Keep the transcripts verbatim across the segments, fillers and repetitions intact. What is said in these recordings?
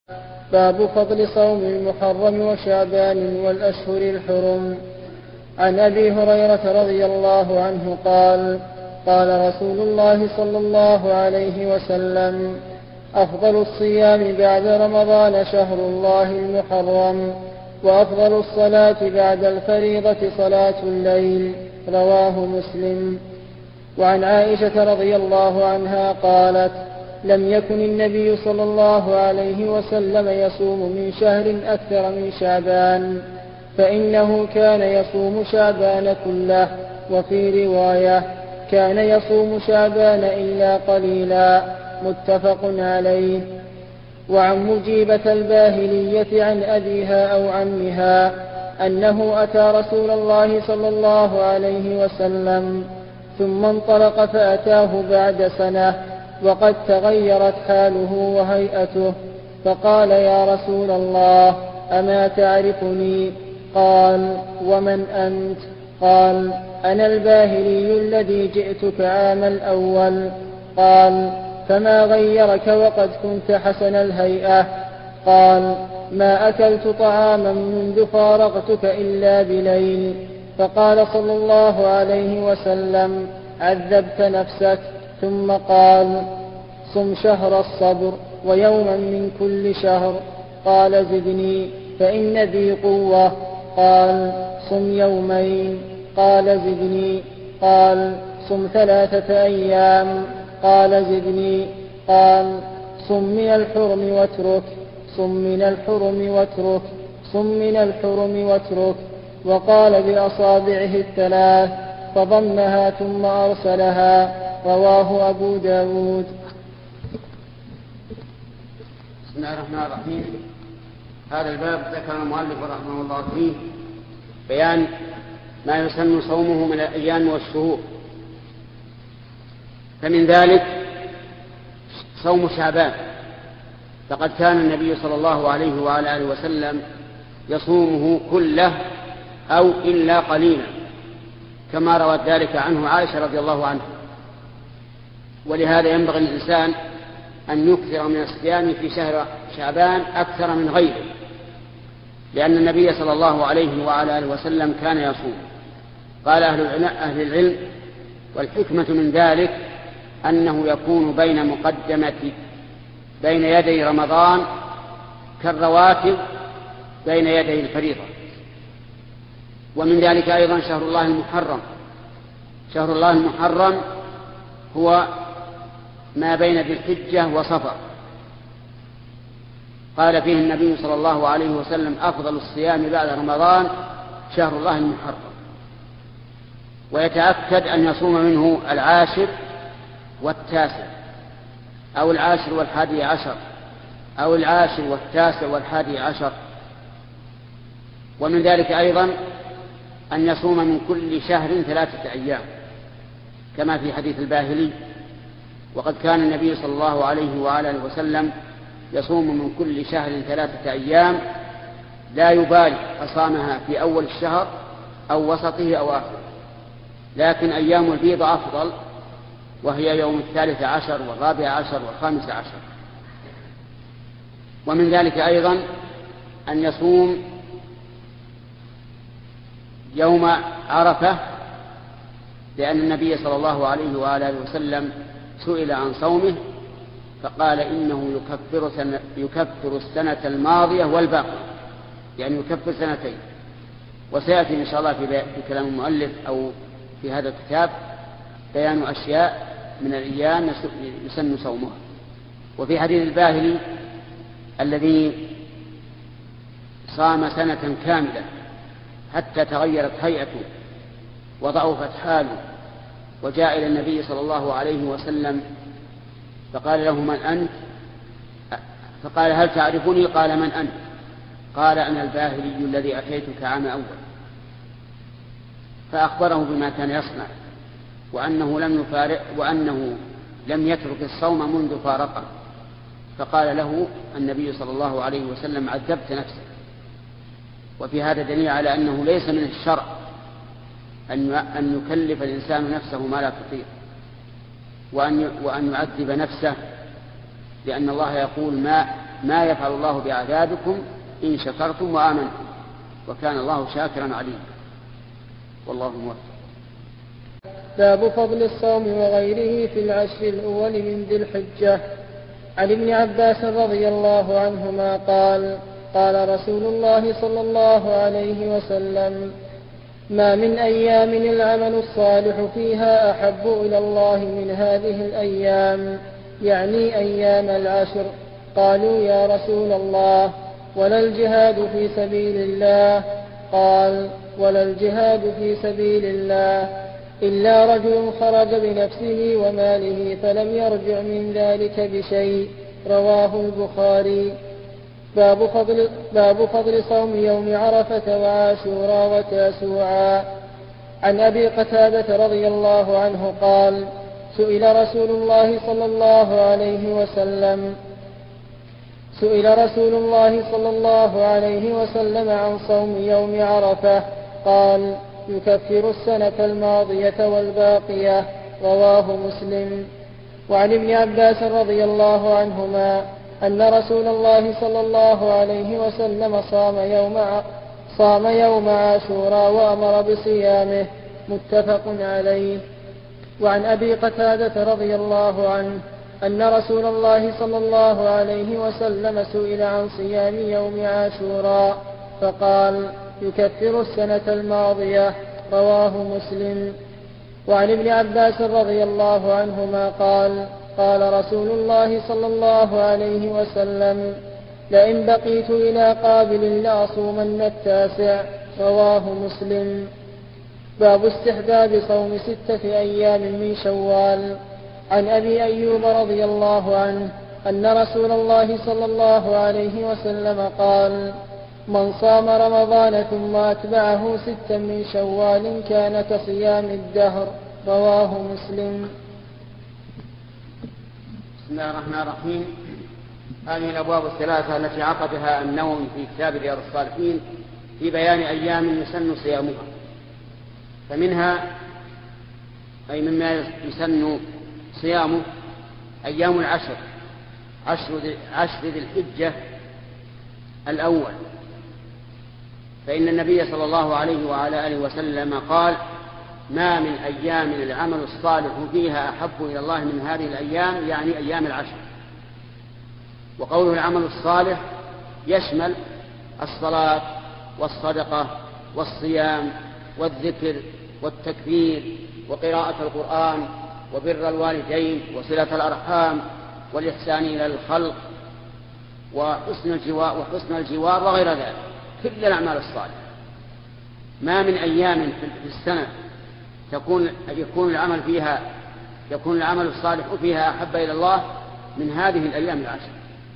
باب فضل صوم المحرم وشعبان والأشهر الحرم. عن أبي هريرة رضي الله عنه قال قال رسول الله صلى الله عليه وسلم: أفضل الصيام بعد رمضان شهر الله المحرم، وأفضل الصلاة بعد الفريضة صلاة الليل. رواه مسلم. وعن عائشة رضي الله عنها قالت: لم يكن النبي صلى الله عليه وسلم يصوم من شهر أكثر من شعبان، فإنه كان يصوم شعبان كله. وفي رواية: كان يصوم شعبان إلا قليلا. متفق عليه. وعن مجيبة الباهلية عن أبيها أو عمها أنه أتى رسول الله صلى الله عليه وسلم ثم انطلق فأتاه بعد سنة وقد تغيرت حاله وهيئته، فقال: يا رسول الله، أما تعرفني؟ قال: ومن أنت؟ قال: أنا الباهلي الذي جئتك عام الأول. قال: فما غيرك وقد كنت حسن الهيئة؟ قال: ما أكلت طعاما منذ فارقتك إلا بليل. فقال صلى الله عليه وسلم: عذبت نفسك. ثم قال: صم شهر الصبر ويوما من كل شهر. قال: زدني فإن ذي قوة. قال: صم يومين. قال: زدني. قال: صم ثلاثة أيام. قال: زدني. قال: صم من الحرم واترك. صم من الحرم واترك. صم من الحرم واترك. وقال بأصابعه الثلاث فضمها ثم أرسلها. رواه أبو داود. بسم الله الرحمن الرحيم. هذا الباب ذكر المؤلف رحمه الله فيه بيان ما يسن صومه من الأيام والشهور، فمن ذلك صوم شعبان، فقد كان النبي صلى الله عليه وعلى آله وسلم يصومه كله أو إلا قليلا، كما روت ذلك عنه عائشة رضي الله عنها. ولهذا ينبغي الإنسان أن يكثر من الصيام في شهر شعبان أكثر من غيره، لأن النبي صلى الله عليه وعلى آله وسلم كان يصوم. قال أهل العلم: والحكمة من ذلك أنه يكون بين مقدمة بين يدي رمضان كالرواتب بين يدي الفريضة. ومن ذلك أيضا شهر الله المحرم. شهر الله المحرم هو ما بين ذي الحجة وصفر. قال فيه النبي صلى الله عليه وسلم: أفضل الصيام بعد رمضان شهر الله المحرم. ويتأكد أن يصوم منه العاشر والتاسع، أو العاشر والحادي عشر، أو العاشر والتاسع والحادي عشر. ومن ذلك أيضا أن يصوم من كل شهر ثلاثة أيام، كما في حديث الباهلي: وقد كان النبي صلى الله عليه وعلى آله وسلم يصوم من كل شهر ثلاثة أيام، لا يبالي أصامها في أول الشهر أو وسطه أو آخره، لكن أيام البيض أفضل، وهي يوم الثالث عشر والرابع عشر والخامس عشر. ومن ذلك أيضا أن يصوم يوم عرفة، لأن النبي صلى الله عليه وآله وسلم سئل عن صومه فقال: إنه يكفر, سنة يكفر السنة الماضية والباقية، يعني يكفر سنتين. وسيأتي إن شاء الله في كلام المؤلف أو في هذا الكتاب بيان أشياء من الأيام يسن صومها. وفي حديث الباهلي الذي صام سنة كاملة حتى تغيرت هيئته وضعفت حاله، وجاء إلى النبي صلى الله عليه وسلم فقال له: من أنت؟ فقال: هل تعرفني؟ قال: من أنت؟ قال: أنا الباهلي الذي أتيتك عام أول. فأخبره بما كان يصنع، وأنه لم يفارق وأنه لم يترك الصوم منذ فارقه. فقال له النبي صلى الله عليه وسلم: عذبت نفسك. وفي هذا دليل على أنه ليس من الشرع أن يكلف الإنسان نفسه ما لا تطيق، وأن وأن يعذب نفسه، لأن الله يقول: ما ما يفعل الله بعذابكم إن شكرتم وآمنتم وكان الله شاكرا عليما. والله موفق. باب فضل الصوم وغيره في العشر الأول من ذي الحجة. عن ابن عباس رضي الله عنهما قال قال رسول الله صلى الله عليه وسلم: ما من أيام العمل الصالح فيها أحب إلى الله من هذه الأيام، يعني أيام العشر. قالوا: يا رسول الله، ولا الجهاد في سبيل الله؟ قال: ولا الجهاد في سبيل الله إلا رجل خرج بنفسه وماله فلم يرجع من ذلك بشيء. رواه البخاري. باب فضل, باب فضل صوم يوم عرفة وعاشوراء وتاسوعا. عن أبي قتادة رضي الله عنه قال: سئل رسول الله صلى الله عليه وسلم سئل رسول الله صلى الله عليه وسلم عن صوم يوم عرفة، قال: يكفر السنة الماضية والباقية. رواه مسلم. وعن ابن عباس رضي الله عنهما أن رسول الله صلى الله عليه وسلم صام يوم صام يوم عاشوراء وأمر بصيامه. متفق عليه. وعن أبي قتادة رضي الله عنه أن رسول الله صلى الله عليه وسلم سئل عن صيام يوم عاشوراء فقال: يكفر السنة الماضية. رواه مسلم. وعن ابن عباس رضي الله عنهما قال: قال رسول الله صلى الله عليه وسلم: لئن بقيت إلى قابل لأصومن التاسع. رواه مسلم. باب استحباب صوم ستة أيام من شوال. عن أبي أيوب رضي الله عنه أن رسول الله صلى الله عليه وسلم قال: من صام رمضان ثم أتبعه ستا من شوال كان كصيام الدهر. رواه مسلم. بسم الله الرحمن الرحيم. هذه الأبواب الثلاثة التي عقدها النووي في كتاب رياض الصالحين في بيان أيام يسن صيامها. فمنها أي مما يسن صيامه أيام العشر، عشر ذي الحجة الأول، فإن النبي صلى الله عليه وعلى آله وسلم قال: ما من أيام العمل الصالح فيها أحب إلى الله من هذه الأيام، يعني أيام العشر. وقوله العمل الصالح يشمل الصلاة والصدقة والصيام والذكر والتكبير وقراءة القرآن وبر الوالدين وصلة الأرحام والإحسان إلى الخلق وحسن الجوار, وحسن الجوار وغير ذلك، كل الأعمال الصالحة. ما من أيام في السنة تكون يكون العمل فيها يكون العمل الصالح فيها أحب إلى الله من هذه الأيام العشر.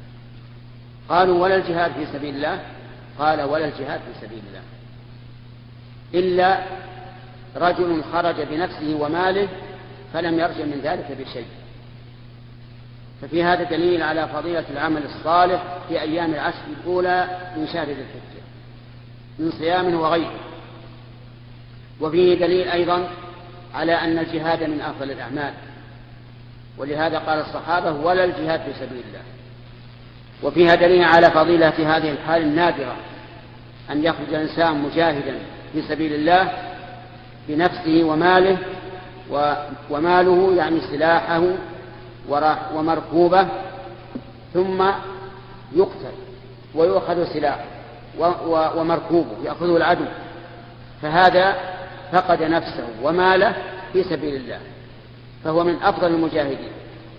قالوا: ولا الجهاد في سبيل الله؟ قال: ولا الجهاد في سبيل الله إلا رجل خرج بنفسه وماله فلم يرجع من ذلك بشيء. ففي هذا دليل على فضيلة العمل الصالح في أيام العشر الأولى من شهر ذي الحجة من صيام وغيره. وفيه دليل أيضا على أن الجهاد من أفضل الأعمال، ولهذا قال الصحابة: ولا الجهاد في سبيل الله. وفيها دليل على فضيلة في هذه الحال النادرة أن يخرج الإنسان مجاهدا في سبيل الله بنفسه وماله، وماله يعني سلاحه ومركوبه، ثم يقتل ويؤخذ سلاحه ومركوبه يأخذه العدو، فهذا فقد نفسه وماله في سبيل الله، فهو من أفضل المجاهدين.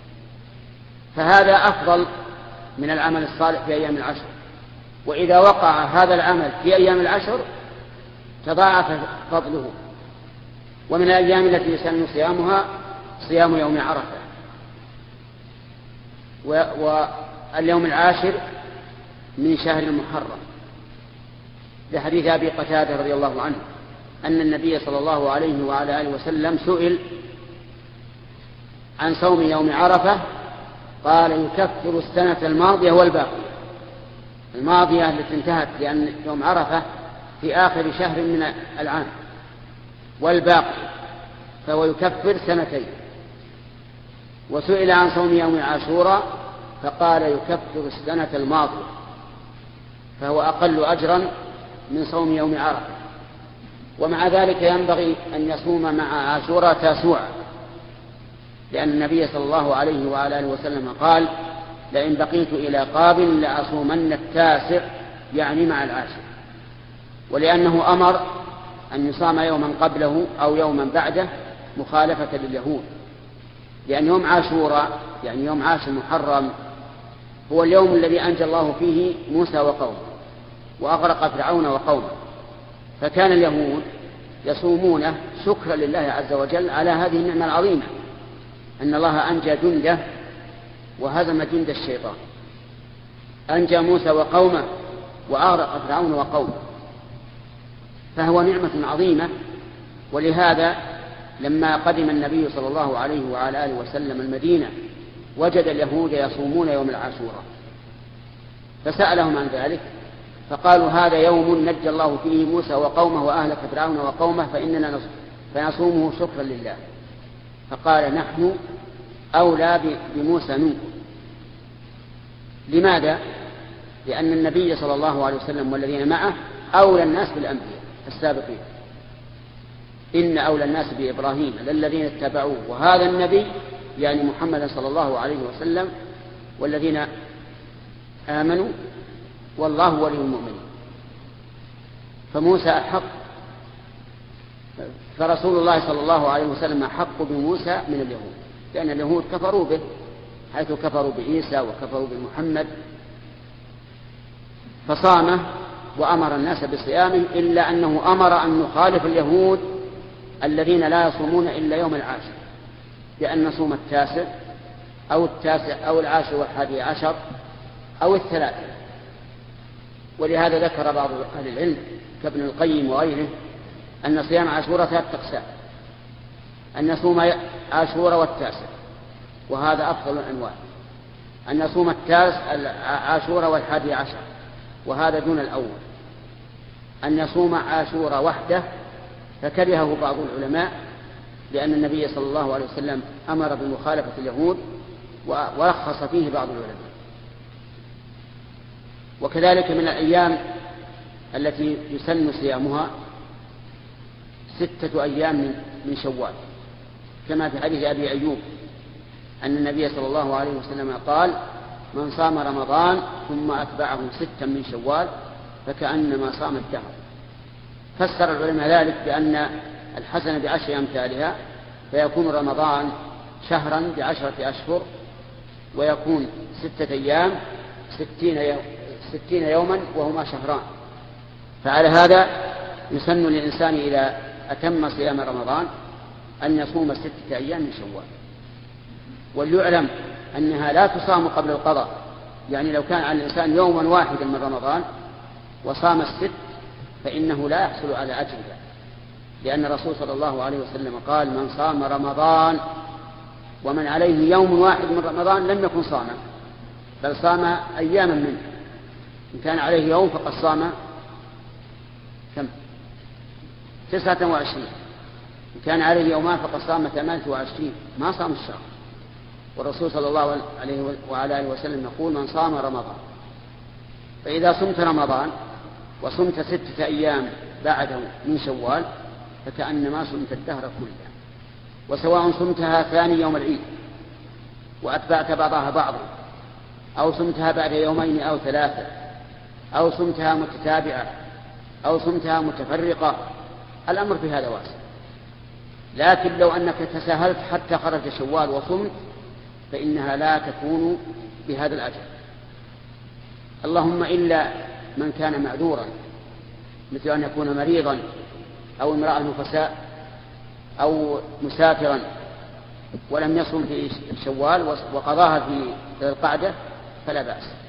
فهذا أفضل من العمل الصالح في أيام العشر. وإذا وقع هذا العمل في أيام العشر تضاعف فضله. ومن الأيام التي يسن صيامها صيام يوم عرفة. واليوم العاشر من شهر المحرم، لحديث أبي قتادة رضي الله عنه أن النبي صلى الله عليه وعلى آله وسلم سئل عن صوم يوم عرفة قال: يكفر السنة الماضية والباقية. الماضية التي انتهت، لأن يوم عرفة في آخر شهر من العام، والباقي فهو يكفر سنتين. وسئل عن صوم يوم عاشوراء فقال يكفر السنة الماضية، فهو أقل أجرا من صوم يوم عرفة. ومع ذلك ينبغي أن يصوم مع عاشوراء تاسوعا، لأن النبي صلى الله عليه وعلى آله وسلم قال لئن بقيت إلى قابل لأصومن التاسع، يعني مع العاشر. ولأنه أمر أن يصام يوما قبله أو يوما بعده مخالفة لليهود، لأن يوم عاشوراء يعني يوم عاشر محرم هو اليوم الذي أنجى الله فيه موسى وقومه وأغرق فرعون وقومه، فكان اليهود يصومونه شكرا لله عز وجل على هذه النعمة العظيمة، أن الله أنجى جنده وهزم جند الشيطان، أنجى موسى وقومه وأغرق فرعون وقومه، فهو نعمة عظيمة. ولهذا لما قدم النبي صلى الله عليه وعلى آله وسلم المدينة وجد اليهود يصومون يوم العاشوراء، فسألهم عن ذلك فقالوا هذا يوم نجى الله فيه موسى وقومه وأهلك فرعون وقومه فإننا فنصومه شكرا لله. فقال نحن أولى بموسى منكم. لماذا؟ لأن النبي صلى الله عليه وسلم والذين معه أولى الناس بالأنبياء السابقين، إن أولى الناس بإبراهيم للذين اتبعوه، وهذا النبي يعني محمد صلى الله عليه وسلم والذين آمنوا والله ولي المؤمنين. فموسى أحق، فرسول الله صلى الله عليه وسلم أحق بموسى من اليهود، لأن اليهود كفروا به حيث كفروا بعيسى وكفروا بمحمد، فصامه وأمر الناس بصيامه، إلا أنه أمر أن نخالف اليهود الذين لا يصومون إلا يوم العاشر، بأن نصوم التاسع أو التاسع أو العاشر والحادي عشر أو الثلاثة. ولهذا ذكر بعض أهل العلم كابن القيم وغيره أن صيام عاشوراء ثلاثة أقسام، أن نصوم عاشوراء والتاسع وهذا أفضل الأنواع، أن نصوم التاسع عاشوراء والحادي عشر وهذا دون الأول، أن يصوم عاشوراء وحده فكرهه بعض العلماء لأن النبي صلى الله عليه وسلم أمر بمخالفة اليهود ورخص فيه بعض العلماء. وكذلك من الأيام التي يسن صيامها ستة أيام من شوال، كما في حديث أبي أيوب أن النبي صلى الله عليه وسلم قال من صام رمضان ثم أتبعه ستا من شوال فكأنما صام الدهر. فسر العلماء ذلك بأن الحسنة بعشر أمثالها، فيكون رمضان شهرا بعشرة أشهر، ويكون ستة أيام ستين, يوم ستين يوما وهما شهران. فعلى هذا يسن للإنسان إذا أتم صيام رمضان أن يصوم ستة أيام من شوال. وليعلم أنها لا تصام قبل القضاء، يعني لو كان على الإنسان يوما واحدا من رمضان وصام الست فإنه لا يحصل على أجرها، لأن الرسول صلى الله عليه وسلم قال من صام رمضان ومن عليه يوم واحد من رمضان لم يكن صاما، بل صام أياما منه. إن كان عليه يوم فقد صام كم؟ تسعة وعشرين. إن كان عليه يومان فقد صام ثمانية وعشرين، ما صام الشهر. والرسول صلى الله عليه وعلى آله وسلم يقول من صام رمضان. فإذا صمت رمضان وصمت ستة أيام بعده من شوال فكأنما صمت الدهر كله. وسواء صمتها ثاني يوم العيد وأتبعت بعضها بعضا، أو صمتها بعد يومين أو ثلاثة، أو صمتها متتابعة، أو صمتها متفرقة، الأمر في هذا واسع. لكن لو أنك تساهلت حتى خرج شوال وصمت فإنها لا تكون بهذا الأجر، اللهم إلا من كان معذورا، مثل أن يكون مريضا أو امرأة نفساء أو مسافرا ولم يصم في شوال وقضاها في القعدة فلا بأس.